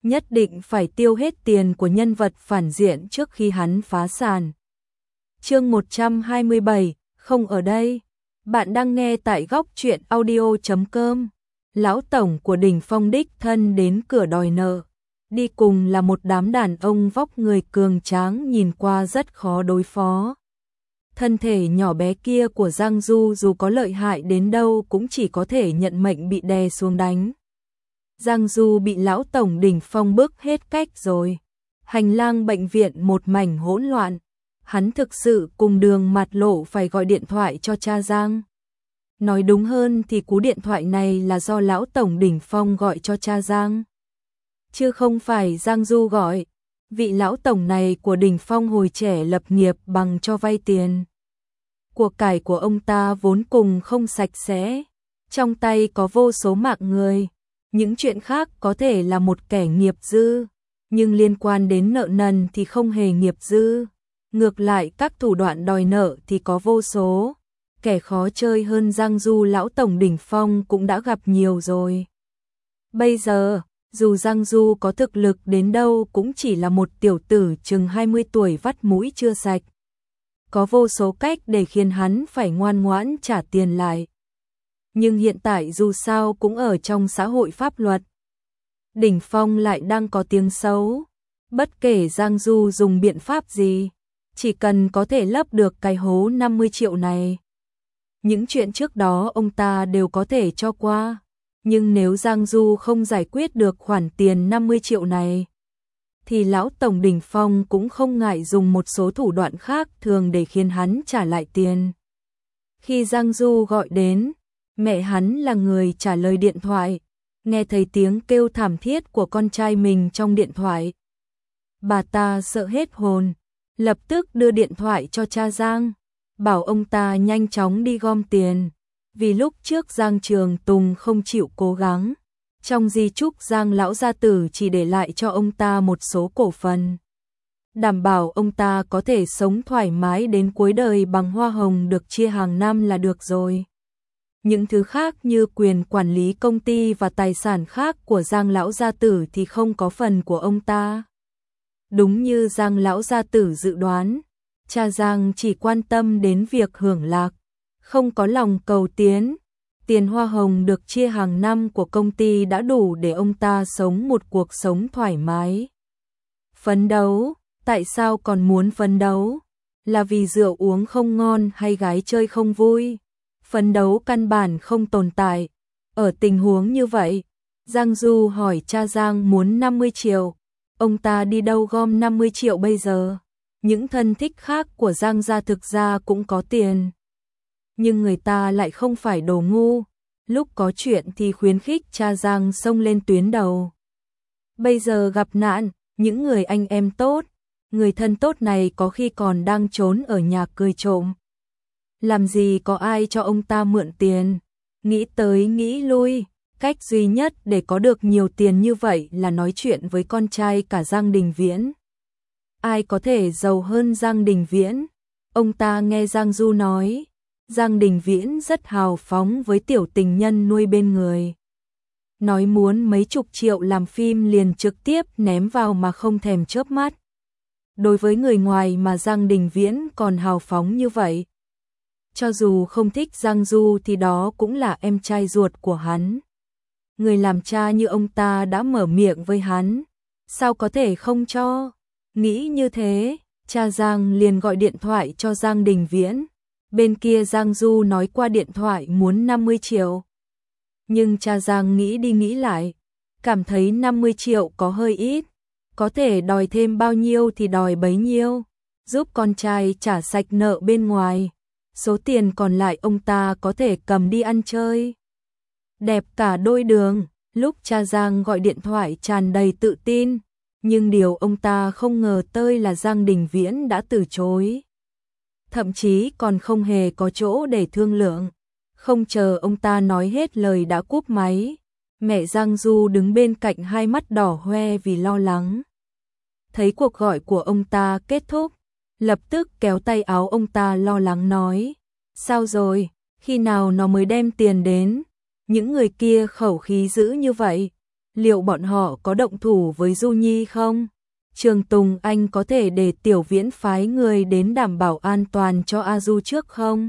nhất định phải tiêu hết tiền của nhân vật phản diện trước khi hắn phá sản. Chương 127, không ở đây. Bạn đang nghe tại góc truyện audio.com. Lão tổng của Đỉnh Phong đích thân đến cửa đòi nợ. Đi cùng là một đám đàn ông vóc người cường tráng nhìn qua rất khó đối phó. Thân thể nhỏ bé kia của Giang Du dù có lợi hại đến đâu cũng chỉ có thể nhận mệnh bị đè xuống đánh. Giang Du bị lão tổng Đỉnh Phong bức hết cách rồi. Hành lang bệnh viện một mảnh hỗn loạn. Hắn thực sự cùng Đường Mặt Lộ phải gọi điện thoại cho cha Giang. Nói đúng hơn thì cú điện thoại này là do lão tổng Đỉnh Phong gọi cho cha Giang, chứ không phải Giang Du gọi. Vị lão tổng này của Đỉnh Phong hồi trẻ lập nghiệp bằng cho vay tiền. Của cải của ông ta vốn cùng không sạch sẽ, trong tay có vô số mạng người. Những chuyện khác có thể là một kẻ nghiệp dư, nhưng liên quan đến nợ nần thì không hề nghiệp dư. Ngược lại các thủ đoạn đòi nợ thì có vô số. Kẻ khó chơi hơn Giang Du lão tổng Đỉnh Phong cũng đã gặp nhiều rồi. Bây giờ, dù Giang Du có thực lực đến đâu cũng chỉ là một tiểu tử chừng 20 tuổi vắt mũi chưa sạch. Có vô số cách để khiến hắn phải ngoan ngoãn trả tiền lại. Nhưng hiện tại dù sao cũng ở trong xã hội pháp luật. Đỉnh Phong lại đang có tiếng xấu. Bất kể Giang Du dùng biện pháp gì, chỉ cần có thể lấp được cái hố 50 triệu này. Những chuyện trước đó ông ta đều có thể cho qua. Nhưng nếu Giang Du không giải quyết được khoản tiền 50 triệu này, thì lão tổng Đỉnh Phong cũng không ngại dùng một số thủ đoạn khác thường để khiến hắn trả lại tiền. Khi Giang Du gọi đến, mẹ hắn là người trả lời điện thoại, nghe thấy tiếng kêu thảm thiết của con trai mình trong điện thoại. Bà ta sợ hết hồn, lập tức đưa điện thoại cho cha Giang, bảo ông ta nhanh chóng đi gom tiền. Vì lúc trước Giang Trường Tùng không chịu cố gắng, trong di chúc Giang lão gia tử chỉ để lại cho ông ta một số cổ phần, đảm bảo ông ta có thể sống thoải mái đến cuối đời bằng hoa hồng được chia hàng năm là được rồi. Những thứ khác như quyền quản lý công ty và tài sản khác của Giang lão gia tử thì không có phần của ông ta. Đúng như Giang lão gia tử dự đoán, cha Giang chỉ quan tâm đến việc hưởng lạc, không có lòng cầu tiến. Tiền hoa hồng được chia hàng năm của công ty đã đủ để ông ta sống một cuộc sống thoải mái. Phấn đấu, tại sao còn muốn phấn đấu? Là vì rượu uống không ngon hay gái chơi không vui? Phấn đấu căn bản không tồn tại. Ở tình huống như vậy, Giang Du hỏi cha Giang muốn 50 triệu. Ông ta đi đâu gom 50 triệu bây giờ? Những thân thích khác của Giang gia thực ra cũng có tiền. Nhưng người ta lại không phải đồ ngu. Lúc có chuyện thì khuyến khích cha Giang xông lên tuyến đầu. Bây giờ gặp nạn, những người anh em tốt, người thân tốt này có khi còn đang trốn ở nhà cười trộm. Làm gì có ai cho ông ta mượn tiền. Nghĩ tới nghĩ lui, cách duy nhất để có được nhiều tiền như vậy là nói chuyện với con trai cả Giang Đình Viễn. Ai có thể giàu hơn Giang Đình Viễn? Ông ta nghe Giang Du nói, Giang Đình Viễn rất hào phóng với tiểu tình nhân nuôi bên người. Nói muốn mấy chục triệu làm phim liền trực tiếp ném vào mà không thèm chớp mắt. Đối với người ngoài mà Giang Đình Viễn còn hào phóng như vậy. Cho dù không thích Giang Du thì đó cũng là em trai ruột của hắn. Người làm cha như ông ta đã mở miệng với hắn, sao có thể không cho? Nghĩ như thế, cha Giang liền gọi điện thoại cho Giang Đình Viễn. Bên kia Giang Du nói qua điện thoại muốn 50 triệu. Nhưng cha Giang nghĩ đi nghĩ lại, cảm thấy 50 triệu có hơi ít. Có thể đòi thêm bao nhiêu thì đòi bấy nhiêu, giúp con trai trả sạch nợ bên ngoài. Số tiền còn lại ông ta có thể cầm đi ăn chơi. Đẹp cả đôi đường, lúc cha Giang gọi điện thoại tràn đầy tự tin. Nhưng điều ông ta không ngờ tới là Giang Đình Viễn đã từ chối. Thậm chí còn không hề có chỗ để thương lượng. Không chờ ông ta nói hết lời đã cúp máy. Mẹ Giang Du đứng bên cạnh hai mắt đỏ hoe vì lo lắng. Thấy cuộc gọi của ông ta kết thúc, lập tức kéo tay áo ông ta lo lắng nói. Sao rồi, khi nào nó mới đem tiền đến? Những người kia khẩu khí dữ như vậy, liệu bọn họ có động thủ với Du Nhi không? Trường Tùng, anh có thể để Tiểu Viễn phái người đến đảm bảo an toàn cho A Du trước không?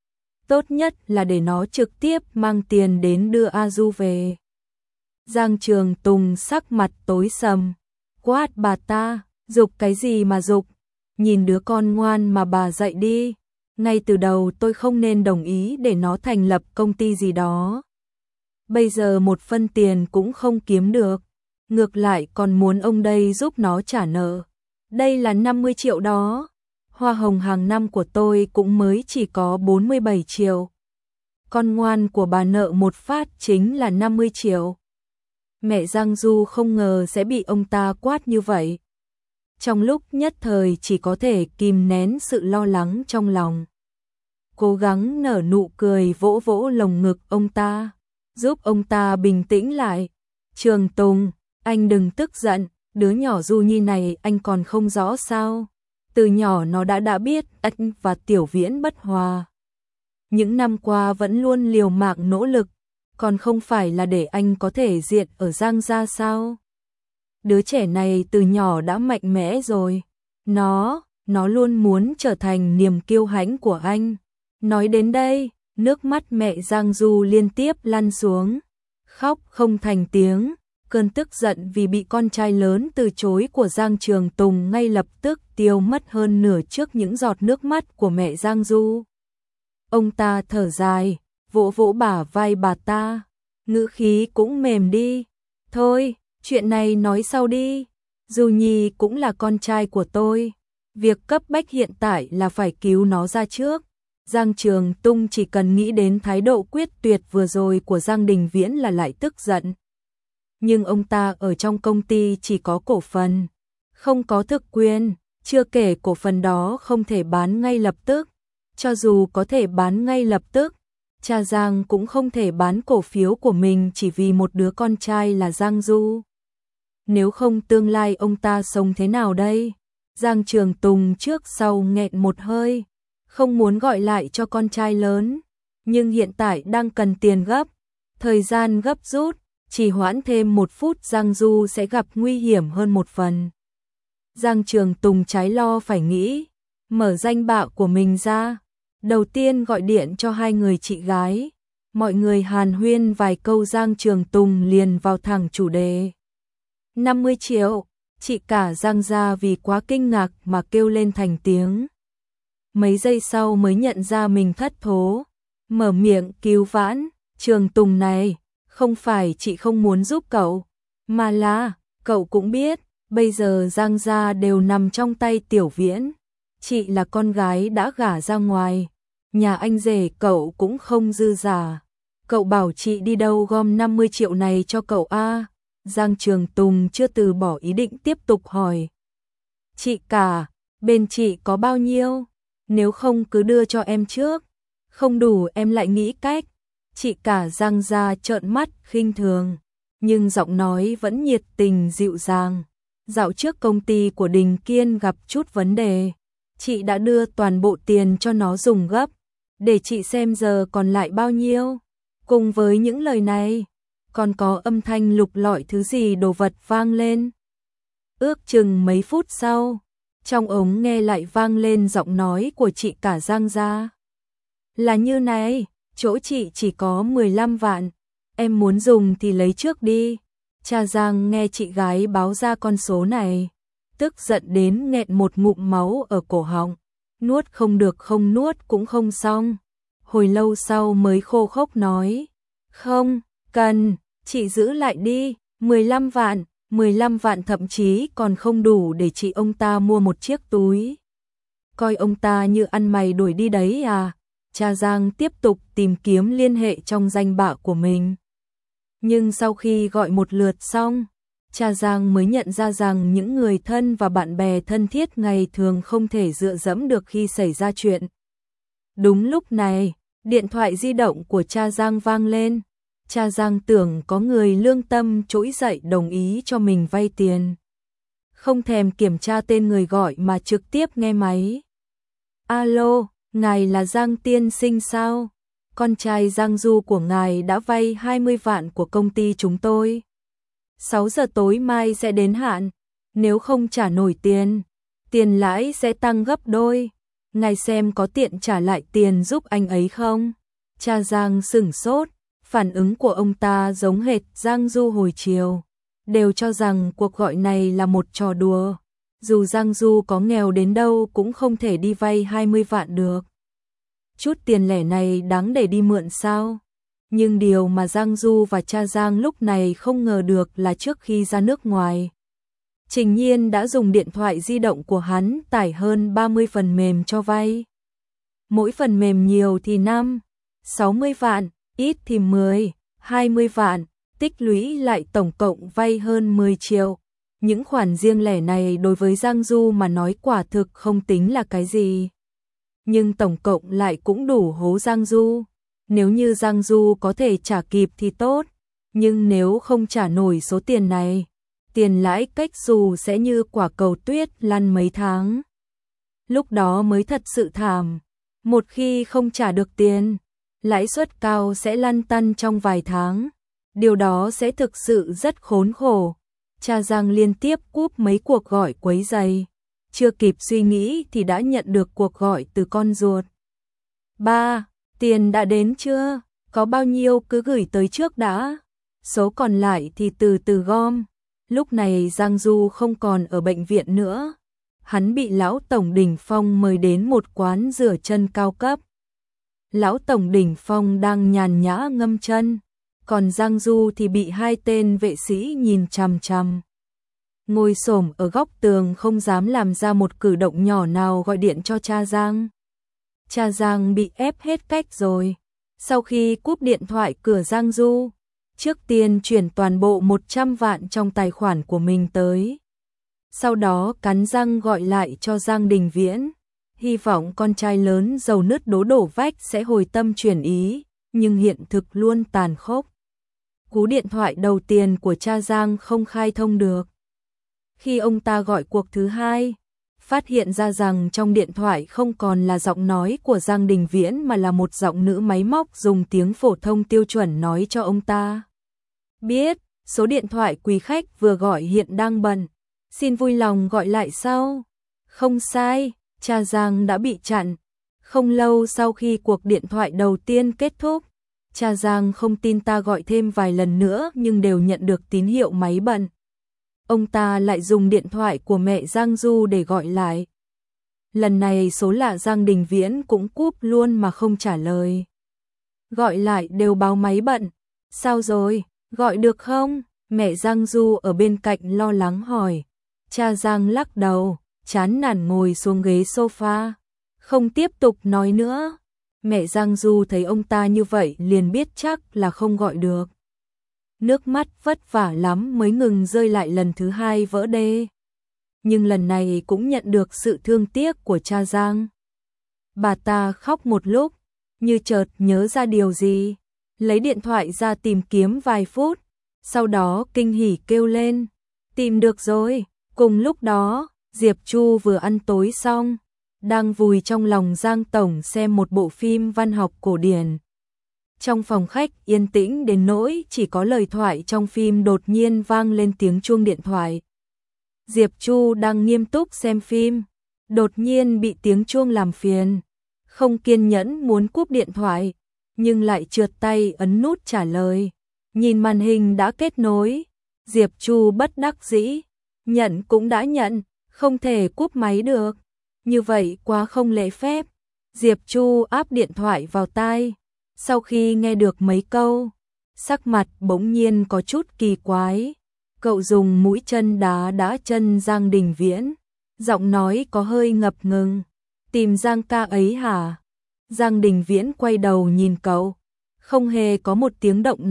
Tốt nhất là để nó trực tiếp mang tiền đến đưa A Du về. Giang Trường Tùng sắc mặt tối sầm, quát bà ta, giục cái gì mà giục, nhìn đứa con ngoan mà bà dạy đi, ngay từ đầu tôi không nên đồng ý để nó thành lập công ty gì đó. Bây giờ một phân tiền cũng không kiếm được, ngược lại còn muốn ông đây giúp nó trả nợ. Đây là 50 triệu đó, hoa hồng hàng năm của tôi cũng mới chỉ có 47 triệu. Con ngoan của bà nợ một phát chính là 50 triệu. Mẹ Giang Du không ngờ sẽ bị ông ta quát như vậy. Trong lúc nhất thời chỉ có thể kìm nén sự lo lắng trong lòng. Cố gắng nở nụ cười vỗ vỗ lồng ngực ông ta, giúp ông ta bình tĩnh lại. Trường Tùng, anh đừng tức giận, đứa nhỏ Du Nhi này anh còn không rõ sao. Từ nhỏ nó đã biết anh và Tiểu Viễn bất hòa. Những năm qua vẫn luôn liều mạng nỗ lực, còn không phải là để anh có thể diện ở Giang gia sao? Đứa trẻ này từ nhỏ đã mạnh mẽ rồi. Nó luôn muốn trở thành niềm kiêu hãnh của anh. Nói đến đây, nước mắt mẹ Giang Du liên tiếp lăn xuống, khóc không thành tiếng. Cơn tức giận vì bị con trai lớn từ chối của Giang Trường Tùng ngay lập tức tiêu mất hơn nửa trước những giọt nước mắt của mẹ Giang Du. Ông ta thở dài, vỗ vỗ bả vai bà ta, ngữ khí cũng mềm đi. Thôi, chuyện này nói sau đi. Du Nhi cũng là con trai của tôi. Việc cấp bách hiện tại là phải cứu nó ra trước. Giang Trường Tùng chỉ cần nghĩ đến thái độ quyết tuyệt vừa rồi của Giang Đình Viễn là lại tức giận. Nhưng ông ta ở trong công ty chỉ có cổ phần, không có thực quyền, chưa kể cổ phần đó không thể bán ngay lập tức. Cho dù có thể bán ngay lập tức, cha Giang cũng không thể bán cổ phiếu của mình chỉ vì một đứa con trai là Giang Du. Nếu không tương lai ông ta sống thế nào đây? Giang Trường Tùng trước sau nghẹn một hơi, không muốn gọi lại cho con trai lớn, nhưng hiện tại đang cần tiền gấp, thời gian gấp rút, chỉ hoãn thêm 1 phút Giang Du sẽ gặp nguy hiểm hơn một phần. Giang Trường Tùng trái lo phải nghĩ, mở danh bạ của mình ra, đầu tiên gọi điện cho 2 người chị gái, mọi người hàn huyên vài câu Giang Trường Tùng liền vào thẳng chủ đề. 50 triệu, chị cả Giang gia vì quá kinh ngạc mà kêu lên thành tiếng. Mấy giây sau mới nhận ra mình thất thố, mở miệng cứu vãn, Trường Tùng này, không phải chị không muốn giúp cậu, mà là, cậu cũng biết, bây giờ Giang gia đều nằm trong tay Tiểu Viễn. Chị là con gái đã gả ra ngoài, nhà anh rể cậu cũng không dư giả. Cậu bảo chị đi đâu gom 50 triệu này cho cậu a? Giang Trường Tùng chưa từ bỏ ý định tiếp tục hỏi. Chị cả, bên chị có bao nhiêu? Nếu không cứ đưa cho em trước, không đủ em lại nghĩ cách. Chị cả Giang gia trợn mắt khinh thường, nhưng giọng nói vẫn nhiệt tình dịu dàng. Dạo trước công ty của Đình Kiên gặp chút vấn đề, chị đã đưa toàn bộ tiền cho nó dùng gấp, để chị xem giờ còn lại bao nhiêu. Cùng với những lời này, còn có âm thanh lục lọi thứ gì đồ vật vang lên. Ước chừng mấy phút sau, trong ống nghe lại vang lên giọng nói của chị cả Giang gia. Là như này, chỗ chị chỉ có 15 vạn, em muốn dùng thì lấy trước đi. Cha Giang nghe chị gái báo ra con số này, tức giận đến nghẹn một ngụm máu ở cổ họng, nuốt không được không nuốt cũng không xong. Hồi lâu sau mới khô khốc nói, không, cần, chị giữ lại đi, 15 vạn thậm chí còn không đủ để chị ông ta mua một chiếc túi. Coi ông ta như ăn mày đuổi đi đấy à? Cha Giang tiếp tục tìm kiếm liên hệ trong danh bạ của mình. Nhưng sau khi gọi một lượt xong, cha Giang mới nhận ra rằng những người thân và bạn bè thân thiết ngày thường không thể dựa dẫm được khi xảy ra chuyện. Đúng lúc này, điện thoại di động của cha Giang vang lên. Cha Giang tưởng có người lương tâm trỗi dậy đồng ý cho mình vay tiền. Không thèm kiểm tra tên người gọi mà trực tiếp nghe máy. Alo, ngài là Giang tiên sinh sao? Con trai Giang Du của ngài đã vay 20 vạn của công ty chúng tôi. 6 giờ tối mai sẽ đến hạn, nếu không trả nổi tiền, tiền lãi sẽ tăng gấp đôi. Ngài xem có tiện trả lại tiền giúp anh ấy không? Cha Giang sửng sốt, phản ứng của ông ta giống hệt Giang Du hồi chiều, đều cho rằng cuộc gọi này là một trò đùa. Dù Giang Du có nghèo đến đâu cũng không thể đi vay 20 vạn được. Chút tiền lẻ này đáng để đi mượn sao? Nhưng điều mà Giang Du và cha Giang lúc này không ngờ được là trước khi ra nước ngoài, Trình Nhiên đã dùng điện thoại di động của hắn tải hơn 30 phần mềm cho vay. Mỗi phần mềm nhiều thì 5, 60 vạn, ít thì 10, 20 vạn, tích lũy lại tổng cộng vay hơn 10 triệu. Những khoản riêng lẻ này đối với Giang Du mà nói quả thực không tính là cái gì. Nhưng tổng cộng lại cũng đủ hố Giang Du. Nếu như Giang Du có thể trả kịp thì tốt, nhưng nếu không trả nổi số tiền này, tiền lãi cách dù sẽ như quả cầu tuyết lăn mấy tháng. Lúc đó mới thật sự thảm. Một khi không trả được tiền, lãi suất cao sẽ lăn tăn trong vài tháng. Điều đó sẽ thực sự rất khốn khổ. Cha Giang liên tiếp cúp mấy cuộc gọi quấy rầy. Chưa kịp suy nghĩ thì đã nhận được cuộc gọi từ con ruột. Ba, tiền đã đến chưa? Có bao nhiêu cứ gửi tới trước đã. Số còn lại thì từ từ gom. Lúc này Giang Du không còn ở bệnh viện nữa. Hắn bị Lão Tổng Đỉnh Phong mời đến một quán rửa chân cao cấp. Lão Tổng Đỉnh Phong đang nhàn nhã ngâm chân, còn Giang Du thì bị hai tên vệ sĩ nhìn chằm chằm. Ngồi xổm ở góc tường không dám làm ra một cử động nhỏ nào gọi điện cho cha Giang. Cha Giang bị ép hết cách rồi. Sau khi cúp điện thoại cửa Giang Du, trước tiên chuyển toàn bộ 100 vạn trong tài khoản của mình tới. Sau đó cắn răng gọi lại cho Giang Đình Viễn, hy vọng con trai lớn dầu nứt đố đổ vách sẽ hồi tâm chuyển ý, nhưng hiện thực luôn tàn khốc. Cú điện thoại đầu tiên của cha Giang không khai thông được. Khi ông ta gọi cuộc thứ hai, phát hiện ra rằng trong điện thoại không còn là giọng nói của Giang Đình Viễn mà là một giọng nữ máy móc dùng tiếng phổ thông tiêu chuẩn nói cho ông ta. Biết, số điện thoại quý khách vừa gọi hiện đang bận, xin vui lòng gọi lại sau. Không sai, cha Giang đã bị chặn. Không lâu sau khi cuộc điện thoại đầu tiên kết thúc, cha Giang không tin ta gọi thêm vài lần nữa nhưng đều nhận được tín hiệu máy bận. Ông ta lại dùng điện thoại của mẹ Giang Du để gọi lại. Lần này số lạ Giang Đình Viễn cũng cúp luôn mà không trả lời. Gọi lại đều báo máy bận. Sao rồi, gọi được không? Mẹ Giang Du ở bên cạnh lo lắng hỏi. Cha Giang lắc đầu, chán nản ngồi xuống ghế sofa, không tiếp tục nói nữa. Mẹ Giang Du thấy ông ta như vậy liền biết chắc là không gọi được. Nước mắt vất vả lắm mới ngừng rơi lại lần thứ hai vỡ đê. Nhưng lần này cũng nhận được sự thương tiếc của cha Giang. Bà ta khóc một lúc, như chợt nhớ ra điều gì, lấy điện thoại ra tìm kiếm vài phút, sau đó kinh hỉ kêu lên, tìm được rồi. Cùng lúc đó, Diệp Chu vừa ăn tối xong, đang vùi trong lòng Giang Tổng xem một bộ phim văn học cổ điển. Trong phòng khách yên tĩnh đến nỗi chỉ có lời thoại trong phim đột nhiên vang lên tiếng chuông điện thoại. Diệp Chu đang nghiêm túc xem phim, đột nhiên bị tiếng chuông làm phiền, không kiên nhẫn muốn cúp điện thoại, nhưng lại trượt tay ấn nút trả lời. Nhìn màn hình đã kết nối, Diệp Chu bất đắc dĩ, nhận cũng đã nhận, không thể cúp máy được. Như vậy quá không lễ phép. Diệp Chu áp điện thoại vào tai. Sau khi nghe được mấy câu, sắc mặt bỗng nhiên có chút kỳ quái. Cậu dùng mũi chân đá chân Giang Đình Viễn. Giọng nói có hơi ngập ngừng. Tìm Giang ca ấy hả? Giang Đình Viễn quay đầu nhìn cậu. Không hề có một tiếng động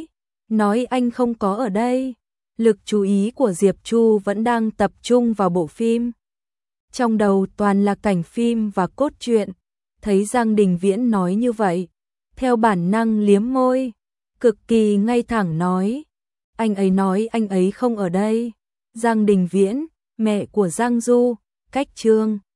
nói anh không có ở đây. Lực chú ý của Diệp Chu vẫn đang tập trung vào bộ phim. Trong đầu toàn là cảnh phim và cốt truyện. Thấy Giang Đình Viễn nói như vậy, theo bản năng liếm môi, cực kỳ ngay thẳng nói. Anh ấy nói anh ấy không ở đây. Giang Đình Viễn, mẹ của Giang Du, cách chương